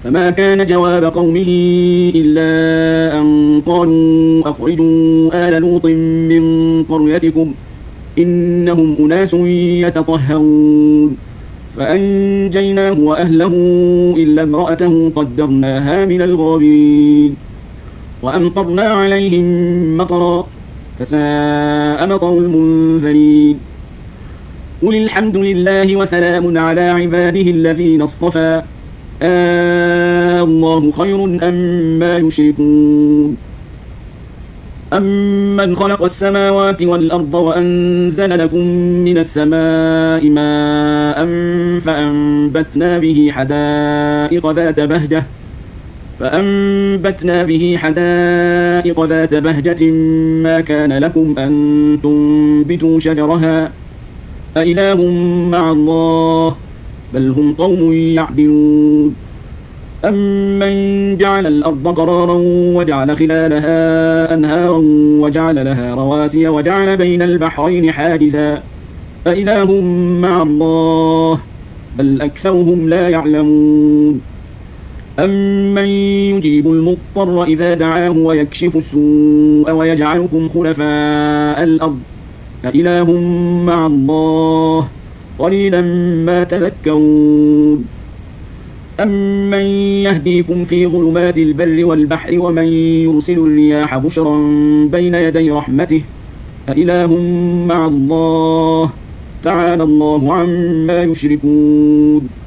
فما كان جواب قومه إلا أن قالوا أخرجوا آل لوط من قريتكم إنهم أناس يتطهرون فأنجيناه وأهله إلا امرأته قدرناها من الغابرين وأمطرنا عليهم مطرا فساء مطر المنذرين قل الحمد لله وسلام على عباده الذين اصطفى الله خير أما يشركون أمن خلق السماوات والأرض وأنزل لكم من السماء ماء فأنبتنا به حدائق ذات بهجة ما كان لكم أن تنبتوا شجرها أإله مع الله بل هم قوم يعدلون أمن جعل الأرض قرارا وجعل خلالها أنهارا وجعل لها رواسي وجعل بين البحرين حاجزا أإله مع الله بل أكثرهم لا يعلمون أمن يجيب المضطر إذا دعاه ويكشف السوء ويجعلكم خلفاء الأرض أإله مع الله قليلا ما تذكرون أمن يهديكم في ظلمات البر والبحر ومن يرسل الرياح بشرا بين يدي رحمته أإله مع الله تعالى الله عما يشركون